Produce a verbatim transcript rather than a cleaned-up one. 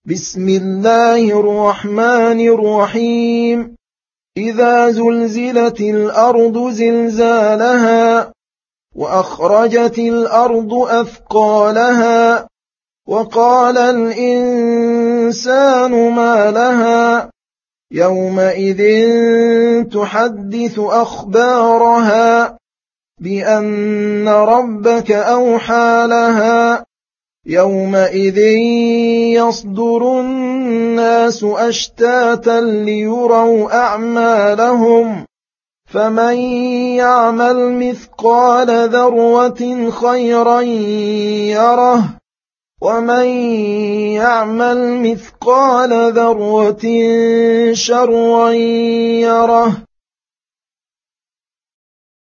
بسم الله الرحمن الرحيم إذا زلزلت الأرض زلزالها وأخرجت الأرض أثقالها وقال الإنسان ما لها يومئذ تحدث أخبارها بأن ربك أوحى لها يومئذ يصدر الناس أشتاتا ليروا أعمالهم فمن يعمل مثقال ذرة خيرا يره ومن يعمل مثقال ذرة شرا يره